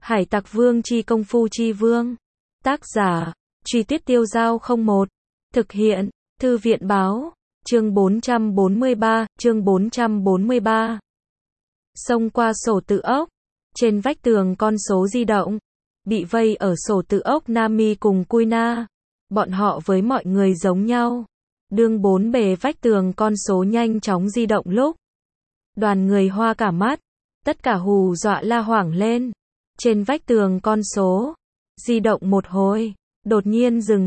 Hải Tặc Vương chi công phu chi vương. Tác giả, Truy Tuyết Tiêu Dao 01. Thực hiện, Thư viện báo. Chương 443. Xông qua sổ tự ốc. Trên vách tường con số di động. Bị vây ở sổ tự ốc Nami cùng Kuina. Bọn họ với mọi người giống nhau. Đương bốn bề vách tường con số nhanh chóng di động lúc. Đoàn người hoa cả mắt. Tất cả hù dọa la hoảng lên. Trên vách tường con số. Di động một hồi. Đột nhiên dừng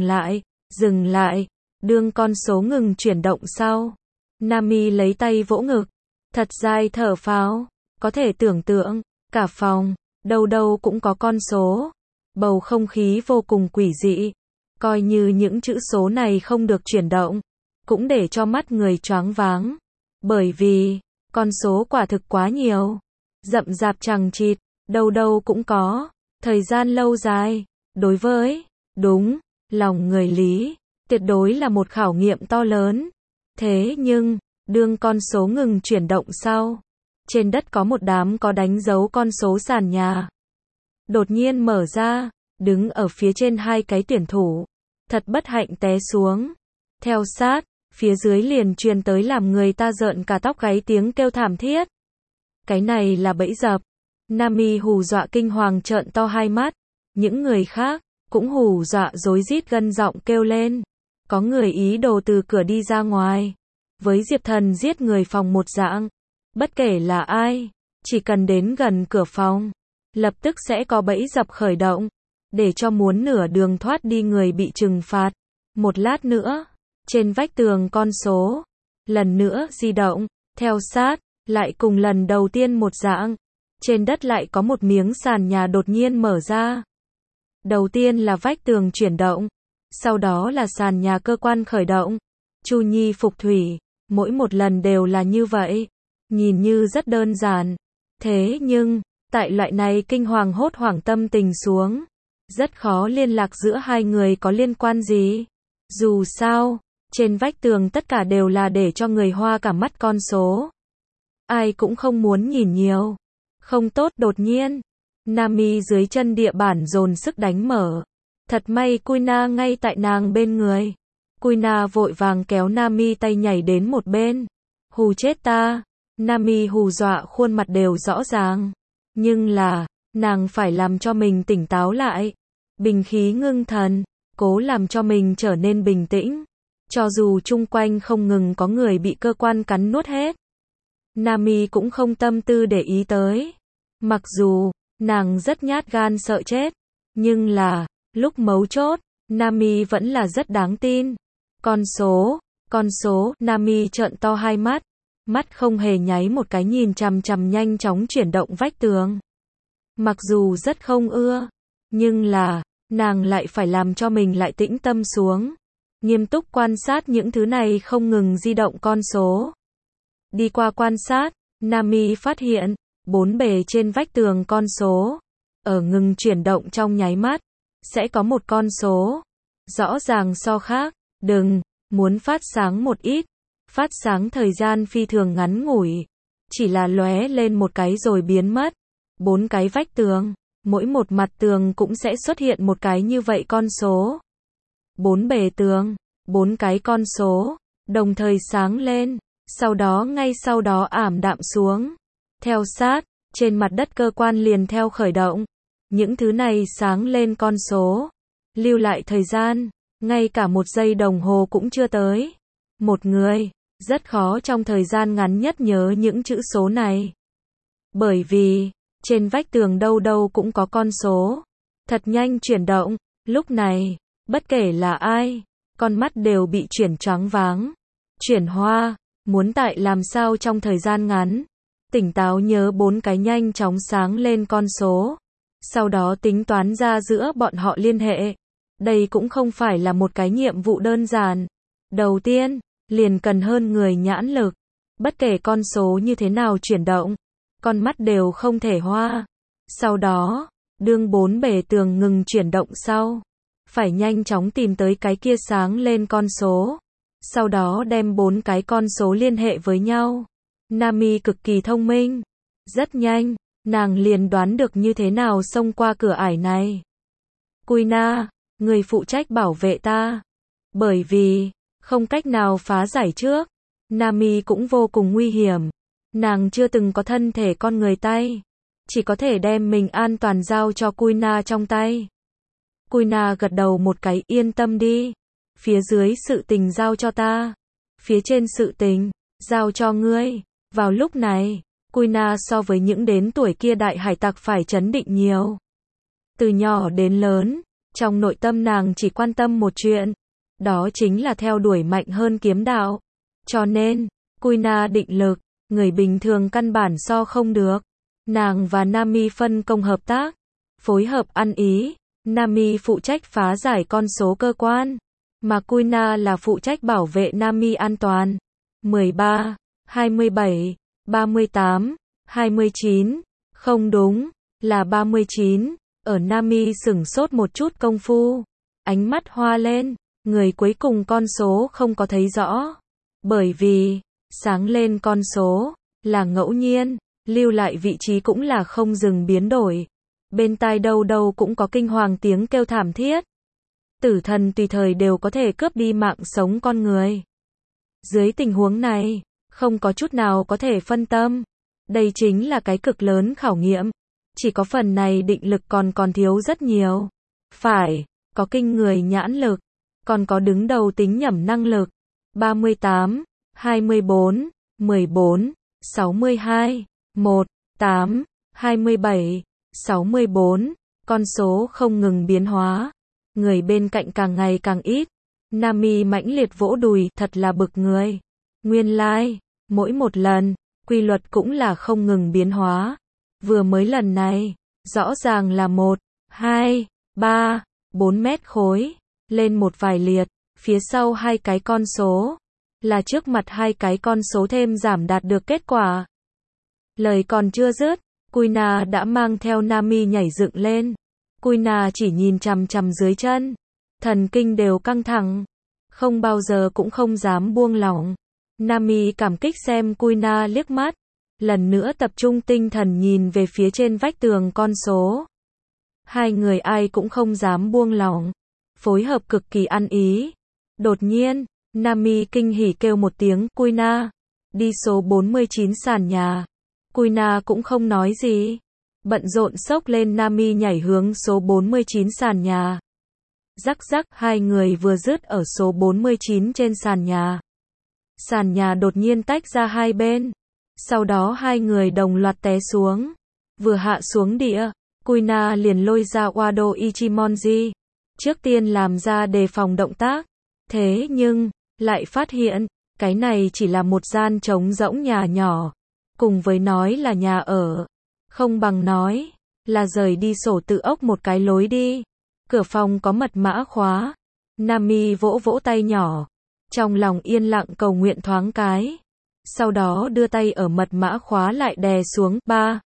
lại. Đương con số ngừng chuyển động sau. Nami lấy tay vỗ ngực. Thật dài thở phào. Có thể tưởng tượng. Cả phòng. Đâu đâu cũng có con số. Bầu không khí vô cùng quỷ dị. Coi như những chữ số này không được chuyển động. Cũng để cho mắt người choáng váng. Bởi vì, con số quả thực quá nhiều. Rậm rạp chằng chịt, đâu đâu cũng có. Thời gian lâu dài, đối với, đúng, lòng người Lý, tuyệt đối là một khảo nghiệm to lớn. Thế nhưng, đương con số ngừng chuyển động sau, trên đất có một đám có đánh dấu con số sàn nhà. Đột nhiên mở ra, đứng ở phía trên hai cái tuyển thủ. Thật bất hạnh té xuống. Theo sát, phía dưới liền truyền tới làm người ta rợn cả tóc gáy tiếng kêu thảm thiết. Cái này là bẫy dập. Nami hù dọa kinh hoàng trợn to hai mắt. Những người khác cũng hù dọa rối rít gân giọng kêu lên. Có người ý đồ từ cửa đi ra ngoài. Với Diệp Thần giết người phòng một dạng. Bất kể là ai, chỉ cần đến gần cửa phòng, lập tức sẽ có bẫy dập khởi động. Để cho muốn nửa đường thoát đi người bị trừng phạt. Một lát nữa, trên vách tường con số, lần nữa di động, theo sát, lại cùng lần đầu tiên một dạng. Trên đất lại có một miếng sàn nhà đột nhiên mở ra. Đầu tiên là vách tường chuyển động, sau đó là sàn nhà cơ quan khởi động. Chu Nhi phục thủy, mỗi một lần đều là như vậy. Nhìn như rất đơn giản. Thế nhưng, tại loại này kinh hoàng hốt hoảng tâm tình xuống, rất khó liên lạc giữa hai người có liên quan gì. Dù sao, trên vách tường tất cả đều là để cho người hoa cả mắt con số. Ai cũng không muốn nhìn nhiều. Không tốt đột nhiên. Nami dưới chân địa bản dồn sức đánh mở. Thật may Kuina ngay tại nàng bên người. Kuina vội vàng kéo Nami tay nhảy đến một bên. Hù chết ta. Nami hù dọa khuôn mặt đều rõ ràng. Nhưng là, nàng phải làm cho mình tỉnh táo lại. Bình khí ngưng thần. Cố làm cho mình trở nên bình tĩnh. Cho dù chung quanh không ngừng có người bị cơ quan cắn nuốt hết. Nami cũng không tâm tư để ý tới. Mặc dù, nàng rất nhát gan sợ chết. Nhưng là, lúc mấu chốt, Nami vẫn là rất đáng tin. Con số, Nami trợn to hai mắt. Mắt không hề nháy một cái nhìn chằm chằm nhanh chóng chuyển động vách tường. Mặc dù rất không ưa, nhưng là, nàng lại phải làm cho mình lại tĩnh tâm xuống. Nghiêm túc quan sát những thứ này không ngừng di động con số. Đi qua quan sát, Nami phát hiện, bốn bề trên vách tường con số, ở ngừng chuyển động trong nháy mắt, sẽ có một con số, rõ ràng so khác, muốn phát sáng một ít, phát sáng thời gian phi thường ngắn ngủi, chỉ là lóe lên một cái rồi biến mất. Bốn cái vách tường, mỗi một mặt tường cũng sẽ xuất hiện một cái như vậy con số. Bốn bề tường, bốn cái con số, đồng thời sáng lên, ngay sau đó ảm đạm xuống. Theo sát, trên mặt đất cơ quan liền theo khởi động. Những thứ này sáng lên con số, lưu lại thời gian, ngay cả một giây đồng hồ cũng chưa tới. Một người, rất khó trong thời gian ngắn nhất nhớ những chữ số này. Bởi vì, trên vách tường đâu đâu cũng có con số. Thật nhanh chuyển động, lúc này, bất kể là ai, con mắt đều bị chuyển choáng váng. Chuyển hoa, muốn tại làm sao trong thời gian ngắn. Tỉnh táo nhớ bốn cái nhanh chóng sáng lên con số. Sau đó tính toán ra giữa bọn họ liên hệ. Đây cũng không phải là một cái nhiệm vụ đơn giản. Đầu tiên, liền cần hơn người nhãn lực. Bất kể con số như thế nào chuyển động, con mắt đều không thể hoa. Sau đó, đương bốn bề tường ngừng chuyển động sau, phải nhanh chóng tìm tới cái kia sáng lên con số. Sau đó đem bốn cái con số liên hệ với nhau. Nami cực kỳ thông minh. Rất nhanh, nàng liền đoán được như thế nào xông qua cửa ải này. Kuina, người phụ trách bảo vệ ta. Bởi vì, không cách nào phá giải trước. Nami cũng vô cùng nguy hiểm. Nàng chưa từng có thân thể con người tay. Chỉ có thể đem mình an toàn giao cho Kuina trong tay. Kuina gật đầu một cái, yên tâm đi. Phía dưới sự tình giao cho ta. Phía trên sự tình, giao cho ngươi. Vào lúc này, Kuina so với những đến tuổi kia đại hải tặc phải trấn định nhiều. Từ nhỏ đến lớn, trong nội tâm nàng chỉ quan tâm một chuyện. Đó chính là theo đuổi mạnh hơn kiếm đạo. Cho nên, Kuina định lực, người bình thường căn bản so không được. Nàng và Nami phân công hợp tác, phối hợp ăn ý. Nami phụ trách phá giải con số cơ quan, mà Kuina là phụ trách bảo vệ Nami an toàn. 13, 27, 38, 29, không đúng, là 39. Ở Nami sửng sốt một chút công phu, ánh mắt hoa lên, người cuối cùng con số không có thấy rõ. Bởi vì, sáng lên con số, là ngẫu nhiên, lưu lại vị trí cũng là không dừng biến đổi. Bên tai đâu đâu cũng có kinh hoàng tiếng kêu thảm thiết. Tử thần tùy thời đều có thể cướp đi mạng sống con người. Dưới tình huống này, không có chút nào có thể phân tâm. Đây chính là cái cực lớn khảo nghiệm. Chỉ có phần này định lực còn thiếu rất nhiều. Phải, có kinh người nhãn lực, còn có đứng đầu tính nhẩm năng lực. 38, 24, 14, 62, 1, 8, 27, 64, con số không ngừng biến hóa. Người bên cạnh càng ngày càng ít. Nami mãnh liệt vỗ đùi, thật là bực người. Nguyên lai, mỗi một lần, quy luật cũng là không ngừng biến hóa. Vừa mới lần này, rõ ràng là 1, 2, 3, 4 mét khối, lên một vài liệt, phía sau hai cái con số, là trước mặt hai cái con số thêm giảm đạt được kết quả. Lời còn chưa dứt, Kuina đã mang theo Nami nhảy dựng lên. Kuina chỉ nhìn chằm chằm dưới chân, thần kinh đều căng thẳng, không bao giờ cũng không dám buông lỏng. Nami cảm kích xem Kuina liếc mắt, lần nữa tập trung tinh thần nhìn về phía trên vách tường con số. Hai người ai cũng không dám buông lỏng, phối hợp cực kỳ ăn ý. Đột nhiên, Nami kinh hỉ kêu một tiếng, Kuina, đi số 49 sàn nhà. Kuina cũng không nói gì, bận rộn xốc lên Nami nhảy hướng số 49 sàn nhà. Rắc rắc, hai người vừa dứt ở số 49 trên sàn nhà. Sàn nhà đột nhiên tách ra hai bên. Sau đó hai người đồng loạt té xuống. Vừa hạ xuống địa, Kuina liền lôi ra Wado Ichimonji. Trước tiên làm ra đề phòng động tác. Thế nhưng, lại phát hiện, cái này chỉ là một gian trống rỗng nhà nhỏ. Cùng với nói là nhà ở, không bằng nói là rời đi sổ tự ốc một cái lối đi. Cửa phòng có mật mã khóa. Nami vỗ vỗ tay nhỏ, trong lòng yên lặng cầu nguyện thoáng cái. Sau đó đưa tay ở mật mã khóa lại đè xuống. 3,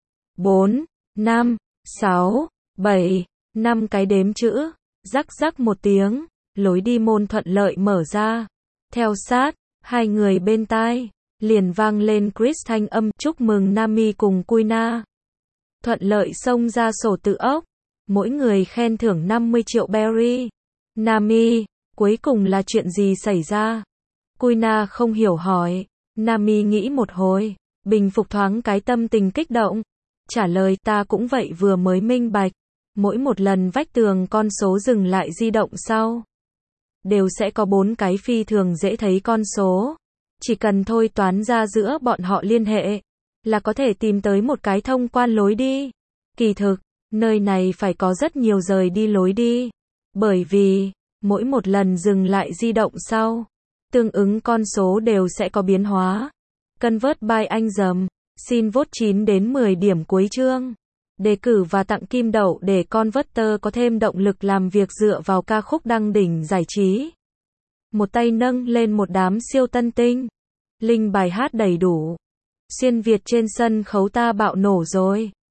4, 5, 6, 7, 5 cái đếm chữ. Rắc rắc một tiếng, lối đi môn thuận lợi mở ra. Theo sát, hai người bên tai liền vang lên Chris thanh âm chúc mừng Nami cùng Kuina. Thuận lợi xông ra sổ tự ốc. Mỗi người khen thưởng 50 triệu berry. Nami, cuối cùng là chuyện gì xảy ra? Kuina không hiểu hỏi. Nami nghĩ một hồi, bình phục thoáng cái tâm tình kích động. Trả lời ta cũng vậy vừa mới minh bạch. Mỗi một lần vách tường con số dừng lại di động sau, đều sẽ có 4 cái phi thường dễ thấy con số. Chỉ cần thôi toán ra giữa bọn họ liên hệ, là có thể tìm tới một cái thông quan lối đi. Kỳ thực, nơi này phải có rất nhiều rời đi lối đi. Bởi vì, mỗi một lần dừng lại di động sau, tương ứng con số đều sẽ có biến hóa. Convert by anh dầm. Xin vote 9 đến 10 điểm cuối chương. Đề cử và tặng kim đậu để Converter có thêm động lực làm việc dựa vào ca khúc đăng đỉnh giải trí. Một tay nâng lên một đám siêu tân tinh. Link bài hát đầy đủ. Xuyên Việt trên sân khấu ta bạo nổ rồi.